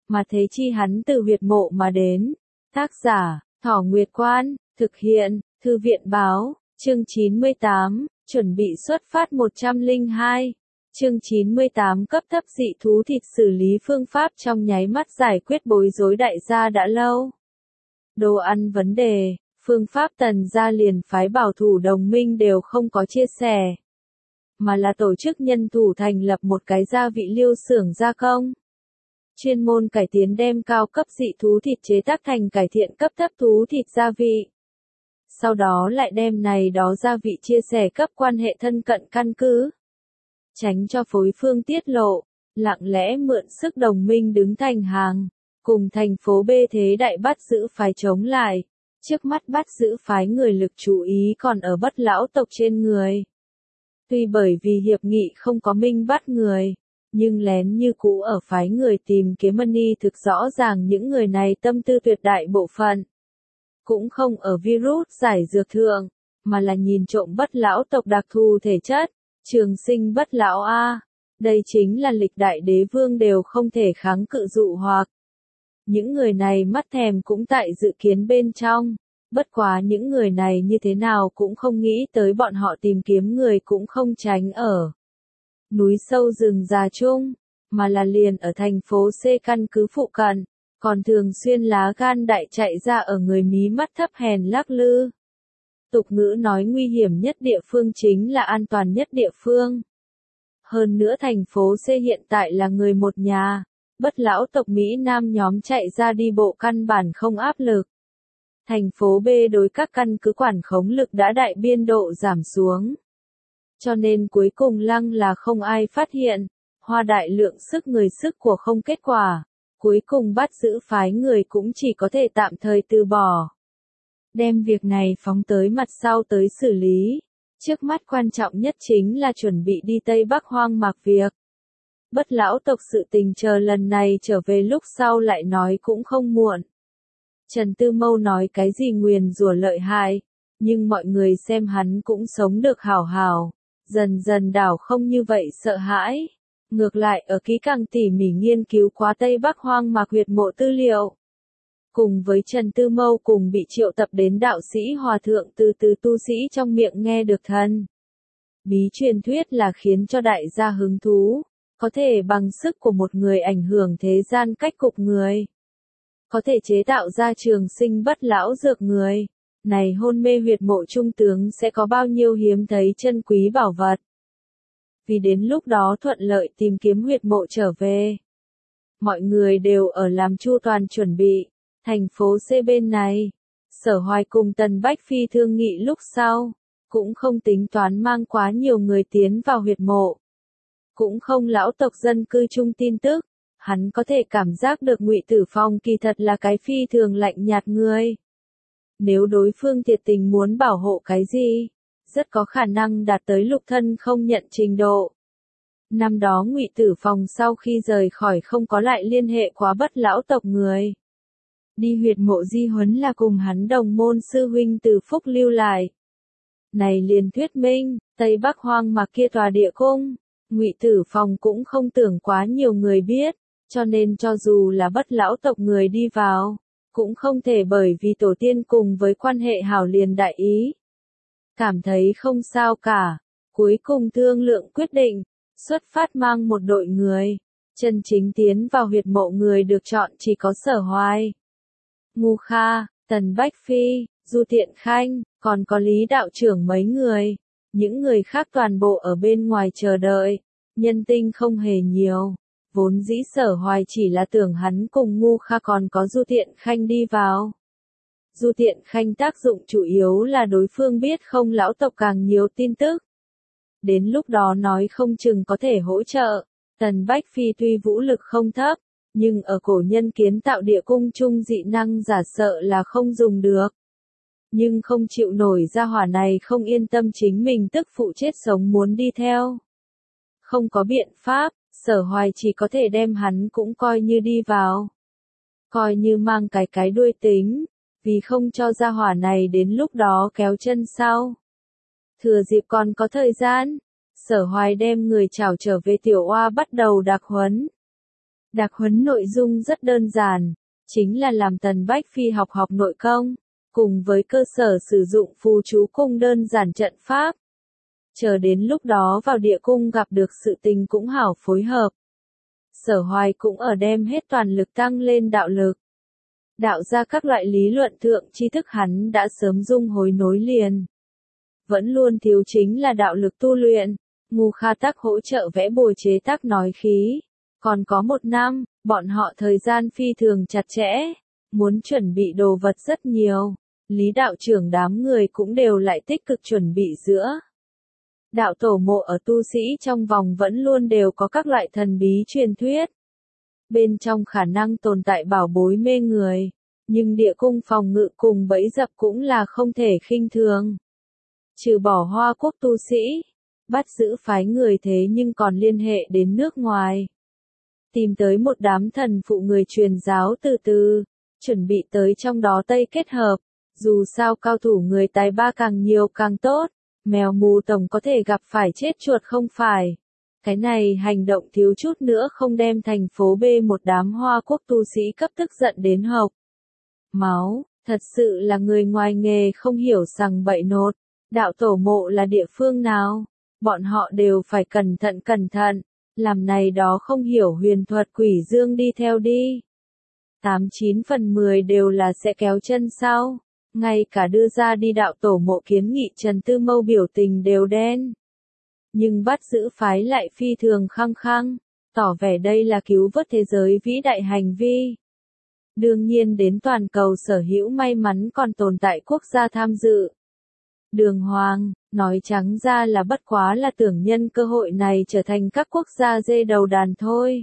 mà thế chi hắn từ huyệt mộ mà đến. Tác giả, Thỏ Nguyệt Quan, thực hiện, Thư viện báo, chương 98, chuẩn bị xuất phát 102. Chương 98 cấp thấp dị thú thịt xử lý phương pháp trong nháy mắt giải quyết bối rối đại gia đã lâu. Đồ ăn vấn đề, phương pháp Tần gia liền phái bảo thủ đồng minh đều không có chia sẻ, mà là tổ chức nhân thủ thành lập một cái gia vị liêu xưởng gia công. Chuyên môn cải tiến đem cao cấp dị thú thịt chế tác thành cải thiện cấp thấp thú thịt gia vị. Sau đó lại đem này đó gia vị chia sẻ cấp quan hệ thân cận căn cứ. Tránh cho phối phương tiết lộ, lặng lẽ mượn sức đồng minh đứng thành hàng, cùng thành phố B thế đại bắt giữ phái chống lại. Trước mắt bắt giữ phái người lực chú ý còn ở Bất lão tộc trên người. Tuy bởi vì hiệp nghị không có minh bắt người, nhưng lén như cũ ở phái người tìm kiếm money thực rõ ràng những người này tâm tư tuyệt đại bộ phận. Cũng không ở virus giải dược thượng, mà là nhìn trộm Bất lão tộc đặc thù thể chất, trường sinh bất lão A. Đây chính là lịch đại đế vương đều không thể kháng cự dụ hoặc. Những người này mắt thèm cũng tại dự kiến bên trong. Bất quá những người này như thế nào cũng không nghĩ tới bọn họ tìm kiếm người cũng không tránh ở núi sâu rừng già chung, mà là liền ở thành phố C căn cứ phụ cận, còn thường xuyên lá gan đại chạy ra ở người mí mắt thấp hèn lắc lư. Tục ngữ nói nguy hiểm nhất địa phương chính là an toàn nhất địa phương. Hơn nữa thành phố C hiện tại là người một nhà, Bất lão tộc Mỹ Nam nhóm chạy ra đi bộ căn bản không áp lực. Thành phố B đối các căn cứ quản khống lực đã đại biên độ giảm xuống. Cho nên cuối cùng lăng là không ai phát hiện, hoa đại lượng sức người sức của không kết quả, cuối cùng bắt giữ phái người cũng chỉ có thể tạm thời từ bỏ. Đem việc này phóng tới mặt sau tới xử lý, trước mắt quan trọng nhất chính là chuẩn bị đi Tây Bắc hoang mạc việc. Bất lão tộc sự tình chờ lần này trở về lúc sau lại nói cũng không muộn. Trần Tư Mâu nói cái gì nguyền rủa lợi hại, nhưng mọi người xem hắn cũng sống được hảo hảo, dần dần đảo không như vậy sợ hãi. Ngược lại ở kỹ càng tỉ mỉ nghiên cứu quá Tây Bắc hoang mạc huyệt mộ tư liệu. Cùng với Trần Tư Mâu cùng bị triệu tập đến đạo sĩ hòa thượng từ tu sĩ trong miệng nghe được thân. Bí truyền thuyết là khiến cho đại gia hứng thú, có thể bằng sức của một người ảnh hưởng thế gian cách cục người. Có thể chế tạo ra trường sinh bất lão dược người. Này hôn mê huyệt mộ trung tướng sẽ có bao nhiêu hiếm thấy chân quý bảo vật. Vì đến lúc đó thuận lợi tìm kiếm huyệt mộ trở về. Mọi người đều ở làm chu toàn chuẩn bị. Thành phố C bên này, Sở Hoài cùng Tần Bách Phi thương nghị lúc sau, cũng không tính toán mang quá nhiều người tiến vào huyệt mộ. Cũng không lão tộc dân cư chung tin tức, hắn có thể cảm giác được Ngụy Tử Phong kỳ thật là cái phi thường lạnh nhạt người. Nếu đối phương thiệt tình muốn bảo hộ cái gì, rất có khả năng đạt tới lục thân không nhận trình độ. Năm đó Ngụy Tử Phong sau khi rời khỏi không có lại liên hệ quá Bất lão tộc người. Đi huyệt mộ di huấn là cùng hắn đồng môn sư huynh Từ Phúc lưu lại. Này liền thuyết minh, Tây Bắc hoang mạc kia tòa địa cung, Ngụy Tử Phong cũng không tưởng quá nhiều người biết, cho nên cho dù là Bất lão tộc người đi vào, cũng không thể bởi vì tổ tiên cùng với quan hệ hảo liền đại ý. Cảm thấy không sao cả, cuối cùng thương lượng quyết định, xuất phát mang một đội người, chân chính tiến vào huyệt mộ người được chọn chỉ có Sở Hoài, Ngu Kha, Tần Bách Phi, Du Thiện Khanh, còn có Lý đạo trưởng mấy người. Những người khác toàn bộ ở bên ngoài chờ đợi, nhân tinh không hề nhiều. Vốn dĩ Sở Hoài chỉ là tưởng hắn cùng Ngu Kha còn có Du Thiện Khanh đi vào. Du Thiện Khanh tác dụng chủ yếu là đối phương biết không lão tộc càng nhiều tin tức. Đến lúc đó nói không chừng có thể hỗ trợ. Tần Bách Phi tuy vũ lực không thấp, nhưng ở cổ nhân kiến tạo địa cung chung dị năng giả sợ là không dùng được. Nhưng không chịu nổi gia hỏa này không yên tâm chính mình tức phụ chết sống muốn đi theo. Không có biện pháp, Sở Hoài chỉ có thể đem hắn cũng coi như đi vào. Coi như mang cái đuôi tính, vì không cho gia hỏa này đến lúc đó kéo chân sau. Thừa dịp còn có thời gian, Sở Hoài đem người chảo trở về Tiểu Oa bắt đầu đặc huấn. Đặc huấn nội dung rất đơn giản, chính là làm Tần Bách Phi học nội công, cùng với cơ sở sử dụng phù chú cung đơn giản trận pháp. Chờ đến lúc đó vào địa cung gặp được sự tình cũng hảo phối hợp. Sở Hoài cũng ở đem hết toàn lực tăng lên đạo lực. Đạo ra các loại lý luận thượng tri thức hắn đã sớm dung hối nối liền. Vẫn luôn thiếu chính là đạo lực tu luyện, Ngu Kha Tắc hỗ trợ vẽ bùa chế tác nói khí. Còn có 1 năm, bọn họ thời gian phi thường chặt chẽ, muốn chuẩn bị đồ vật rất nhiều. Lý đạo trưởng đám người cũng đều lại tích cực chuẩn bị giữa. Đạo tổ mộ ở tu sĩ trong vòng vẫn luôn đều có các loại thần bí truyền thuyết. Bên trong khả năng tồn tại bảo bối mê người, nhưng địa cung phòng ngự cùng bẫy dập cũng là không thể khinh thường. Trừ bỏ Hoa Quốc tu sĩ, bắt giữ phái người thế nhưng còn liên hệ đến nước ngoài. Tìm tới một đám thần phụ người truyền giáo từ từ, chuẩn bị tới trong đó Tây kết hợp. Dù sao cao thủ người tài ba càng nhiều càng tốt, mèo mù tổng có thể gặp phải chết chuột không phải. Cái này hành động thiếu chút nữa không đem thành phố B một đám Hoa Quốc tu sĩ cấp tức giận đến hộc máu, thật sự là người ngoài nghề không hiểu sằng bậy nột. Đạo tổ mộ là địa phương nào? Bọn họ đều phải cẩn thận, làm này đó không hiểu huyền thuật quỷ dương đi theo đi. 89 phần 10 đều là sẽ kéo chân sau. Ngay cả đưa ra đi đạo tổ mộ kiến nghị Trần Tư Mâu biểu tình đều đen. Nhưng bắt giữ phái lại phi thường khăng khăng, tỏ vẻ đây là cứu vớt thế giới vĩ đại hành vi. Đương nhiên đến toàn cầu sở hữu may mắn còn tồn tại quốc gia tham dự. Đường Hoàng, nói trắng ra là bất quá là tưởng nhân cơ hội này trở thành các quốc gia dê đầu đàn thôi.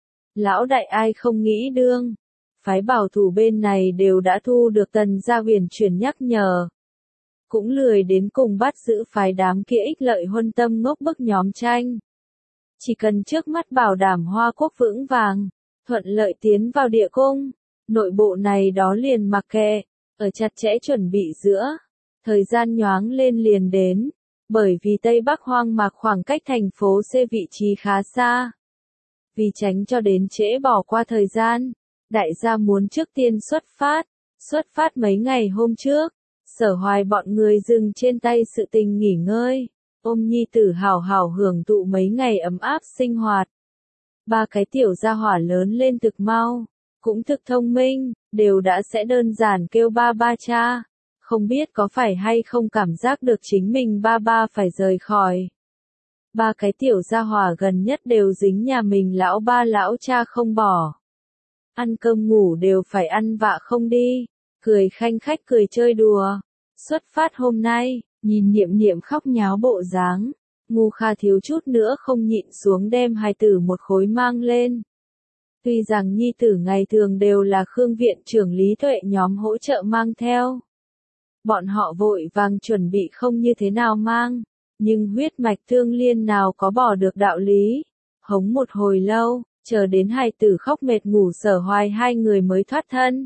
Lão đại ai không nghĩ đương. Phái bảo thủ bên này đều đã thu được Tần Gia huyền truyền nhắc nhở. Cũng lười đến cùng bắt giữ phái đám kia ích lợi huân tâm ngốc bức nhóm tranh. Chỉ cần trước mắt bảo đảm Hoa Quốc vững vàng, thuận lợi tiến vào địa cung, nội bộ này đó liền mặc kệ, ở chặt chẽ chuẩn bị giữa. Thời gian nhoáng lên liền đến, bởi vì Tây Bắc hoang mạc khoảng cách thành phố C vị trí khá xa. Vì tránh cho đến trễ bỏ qua thời gian, đại gia muốn trước tiên xuất phát mấy ngày hôm trước, Sở Hoài bọn người dừng trên tay sự tình nghỉ ngơi, ôm nhi tử hảo hảo hưởng thụ mấy ngày ấm áp sinh hoạt. 3 cái tiểu gia hỏa lớn lên thực mau, cũng thực thông minh, đều đã sẽ đơn giản kêu ba ba cha. Không biết có phải hay không cảm giác được chính mình ba ba phải rời khỏi. 3 cái tiểu gia hỏa gần nhất đều dính nhà mình lão ba lão cha không bỏ. Ăn cơm ngủ đều phải ăn vạ không đi, cười khanh khách cười chơi đùa. Xuất phát hôm nay, nhìn Niệm Niệm khóc nháo bộ dáng, Ngu Kha thiếu chút nữa không nhịn xuống đem hài tử một khối mang lên. Tuy rằng nhi tử ngày thường đều là Khương viện trưởng Lý Tuệ nhóm hỗ trợ mang theo. Bọn họ vội vàng chuẩn bị không như thế nào mang, nhưng huyết mạch thương liên nào có bỏ được đạo lý. Hống một hồi lâu, chờ đến hài tử khóc mệt ngủ Sở Hoài 2 người mới thoát thân.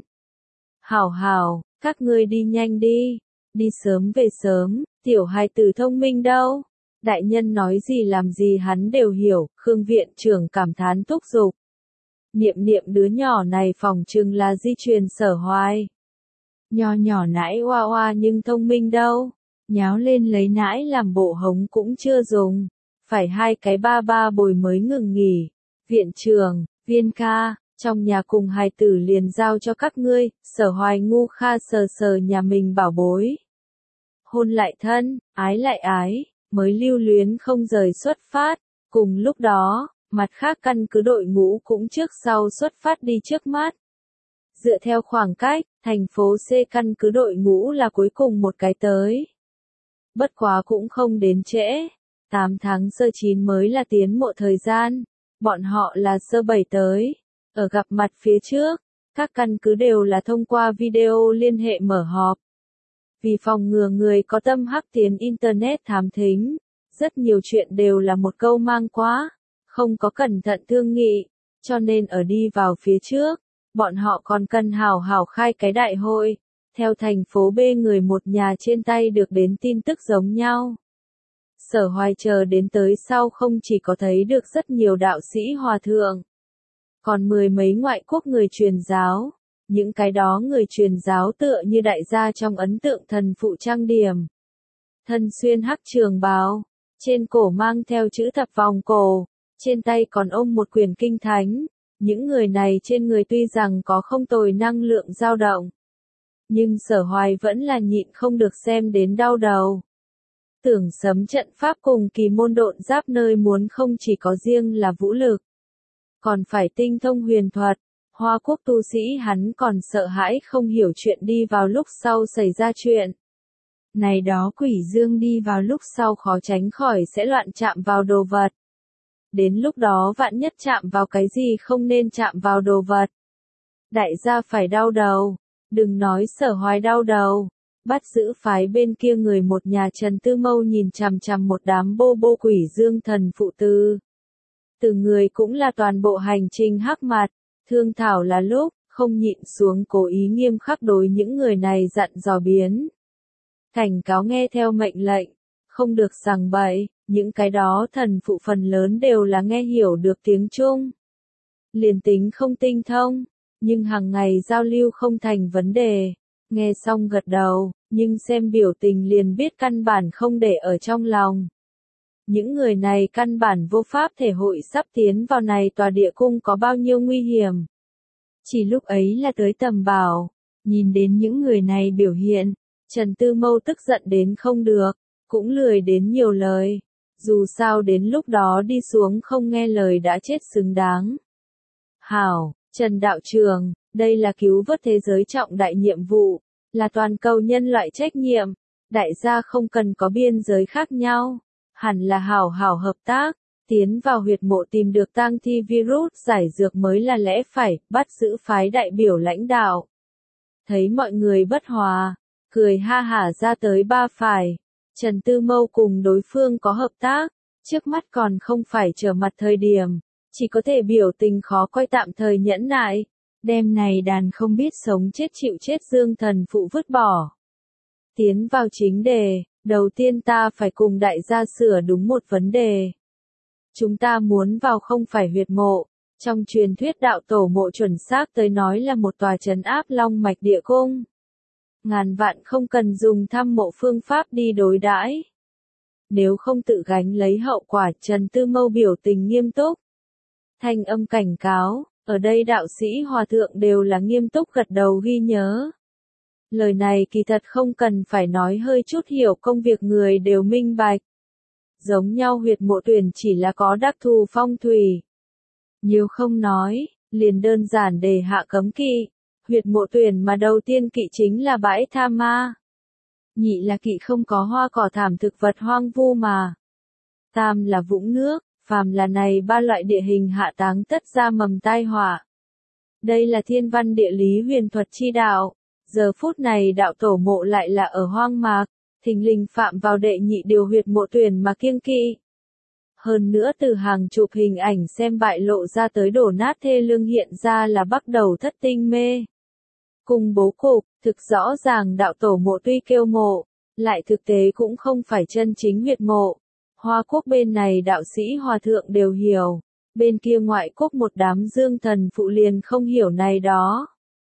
Hảo, các ngươi đi nhanh đi sớm về sớm, tiểu hài tử thông minh đâu. Đại nhân nói gì làm gì hắn đều hiểu, Khương viện trưởng cảm thán thúc giục. Niệm Niệm đứa nhỏ này phòng chừng là di truyền Sở Hoài. Nho nhỏ nãi oa oa nhưng thông minh đâu, nháo lên lấy nãi làm bộ hống cũng chưa dùng, phải 2 cái ba ba bồi mới ngừng nghỉ. Viện trưởng, Viên ca, trong nhà cùng hài tử liền giao cho các ngươi. Sở Hoài Ngu Kha sờ sờ nhà mình bảo bối. Hôn lại thân, ái lại ái, mới lưu luyến không rời xuất phát. Cùng lúc đó, mặt khác căn cứ đội ngũ cũng trước sau xuất phát đi trước mắt. Dựa theo khoảng cách, thành phố C căn cứ đội ngũ là cuối cùng một cái tới. Bất quá cũng không đến trễ, 8 tháng sơ 9 mới là tiến mộ thời gian, bọn họ là sơ 7 tới. Ở gặp mặt phía trước, các căn cứ đều là thông qua video liên hệ mở họp. Vì phòng ngừa người có tâm hắc tiến Internet thám thính, rất nhiều chuyện đều là một câu mang quá, không có cẩn thận thương nghị, cho nên ở đi vào phía trước, bọn họ còn cần hảo hảo khai cái đại hội, theo thành phố B người một nhà trên tay được đến tin tức giống nhau. Sở Hoài chờ đến tới sau không chỉ có thấy được rất nhiều đạo sĩ hòa thượng, còn mười mấy ngoại quốc người truyền giáo. Những cái đó người truyền giáo tựa như đại gia trong ấn tượng thần phụ trang điểm. Thân xuyên hắc trường bào, trên cổ mang theo chữ thập vòng cổ, trên tay còn ôm một quyển kinh thánh. Những người này trên người tuy rằng có không tồi năng lượng dao động, nhưng Sở Hoài vẫn là nhịn không được xem đến đau đầu. Tưởng sấm trận pháp cùng kỳ môn độn giáp nơi muốn không chỉ có riêng là vũ lực, còn phải tinh thông huyền thuật. Hoa quốc tu sĩ hắn còn sợ hãi không hiểu chuyện đi vào lúc sau xảy ra chuyện. Này đó quỷ dương đi vào lúc sau khó tránh khỏi sẽ loạn chạm vào đồ vật. Đến lúc đó vạn nhất chạm vào cái gì không nên chạm vào đồ vật. Đại gia phải đau đầu, đừng nói Sở Hoài đau đầu. Bắt giữ phái bên kia người một nhà Trần Tư Mâu nhìn chằm chằm một đám bô bô quỷ dương thần phụ tư. Từ người cũng là toàn bộ hành trình hắc mặt, thương thảo là lúc, không nhịn xuống cố ý nghiêm khắc đối những người này dặn dò biến. Cảnh cáo nghe theo mệnh lệnh, không được sằng bậy, những cái đó thần phụ phần lớn đều là nghe hiểu được tiếng Trung. Liền tính không tinh thông, nhưng hàng ngày giao lưu không thành vấn đề. Nghe xong gật đầu, nhưng xem biểu tình liền biết căn bản không để ở trong lòng. Những người này căn bản vô pháp thể hội sắp tiến vào này tòa địa cung có bao nhiêu nguy hiểm. Chỉ lúc ấy là tới tầm bảo, nhìn đến những người này biểu hiện, Trần Tư Mâu tức giận đến không được, cũng lười đến nhiều lời. Dù sao đến lúc đó đi xuống không nghe lời đã chết xứng đáng. Hảo, Trần Đạo Trường, đây là cứu vớt thế giới trọng đại nhiệm vụ, là toàn cầu nhân loại trách nhiệm. Đại gia không cần có biên giới khác nhau, hẳn là hảo hảo hợp tác, tiến vào huyệt mộ tìm được tang thi virus giải dược mới là lẽ phải, bắt giữ phái đại biểu lãnh đạo. Thấy mọi người bất hòa, cười ha hả ra tới ba phải. Trần Tư Mâu cùng đối phương có hợp tác, trước mắt còn không phải trở mặt thời điểm, chỉ có thể biểu tình khó coi tạm thời nhẫn nại, đem này đàn không biết sống chết chịu chết dương thần phụ vứt bỏ. Tiến vào chính đề, đầu tiên ta phải cùng đại gia sửa đúng một vấn đề. Chúng ta muốn vào không phải huyệt mộ, trong truyền thuyết đạo tổ mộ chuẩn xác tới nói là một tòa trấn áp long mạch địa cung. Ngàn vạn không cần dùng thăm mộ phương pháp đi đối đãi. Nếu không tự gánh lấy hậu quả. Trần Tư Mâu biểu tình nghiêm túc. Thanh âm cảnh cáo, ở đây đạo sĩ hòa thượng đều là nghiêm túc gật đầu ghi nhớ. Lời này kỳ thật không cần phải nói, hơi chút hiểu công việc người đều minh bạch. Giống nhau huyệt mộ tuyển chỉ là có đặc thù phong thủy. Nhiều không nói, liền đơn giản đề hạ cấm kỵ. Huyệt mộ tuyển mà đầu tiên kỵ chính là bãi tha ma. Nhị là kỵ không có hoa cỏ thảm thực vật hoang vu mà. Tam là vũng nước, phàm là này ba loại địa hình hạ táng tất ra mầm tai họa. Đây là thiên văn địa lý huyền thuật chi đạo. Giờ phút này đạo tổ mộ lại là ở hoang mạc, thình lình phạm vào đệ nhị điều huyệt mộ tuyển mà kiêng kỵ. Hơn nữa từ hàng chục hình ảnh xem bại lộ ra tới đổ nát thê lương hiện ra là bắt đầu thất tinh mê. Cùng bố cục, thực rõ ràng đạo tổ mộ tuy kêu mộ, lại thực tế cũng không phải chân chính huyệt mộ. Hoa quốc bên này đạo sĩ hòa thượng đều hiểu, bên kia ngoại quốc một đám dương thần phụ liền không hiểu này đó.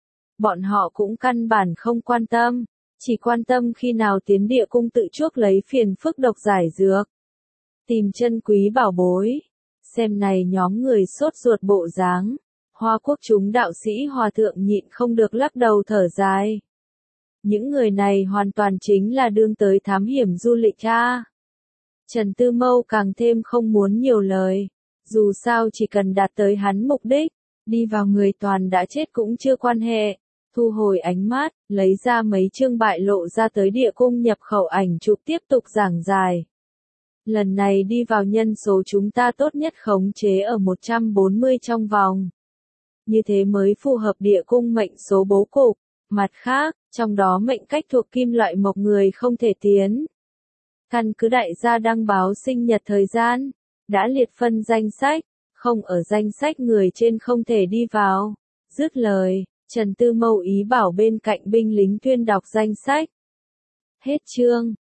Bọn họ cũng căn bản không quan tâm, chỉ quan tâm khi nào tiến địa cung tự chuốc lấy phiền phức độc giải dược. Tìm chân quý bảo bối, xem này nhóm người sốt ruột bộ dáng. Hoa quốc chúng đạo sĩ hòa thượng nhịn không được lắc đầu thở dài. Những người này hoàn toàn chính là đương tới thám hiểm du lịch cha. Trần Tư Mâu càng thêm không muốn nhiều lời. Dù sao chỉ cần đạt tới hắn mục đích, đi vào người toàn đã chết cũng chưa quan hệ. Thu hồi ánh mắt, lấy ra mấy chương bại lộ ra tới địa cung nhập khẩu ảnh chụp tiếp tục giảng dài. Lần này đi vào nhân số chúng ta tốt nhất khống chế ở 140 trong vòng. Như thế mới phù hợp địa cung mệnh số bố cục. Mặt khác, trong đó mệnh cách thuộc kim loại mộc người không thể tiến. Căn cứ đại gia đăng báo sinh nhật thời gian, đã liệt phân danh sách, không ở danh sách người trên không thể đi vào. Dứt lời, Trần Tư Mâu ý bảo bên cạnh binh lính tuyên đọc danh sách. Hết chương.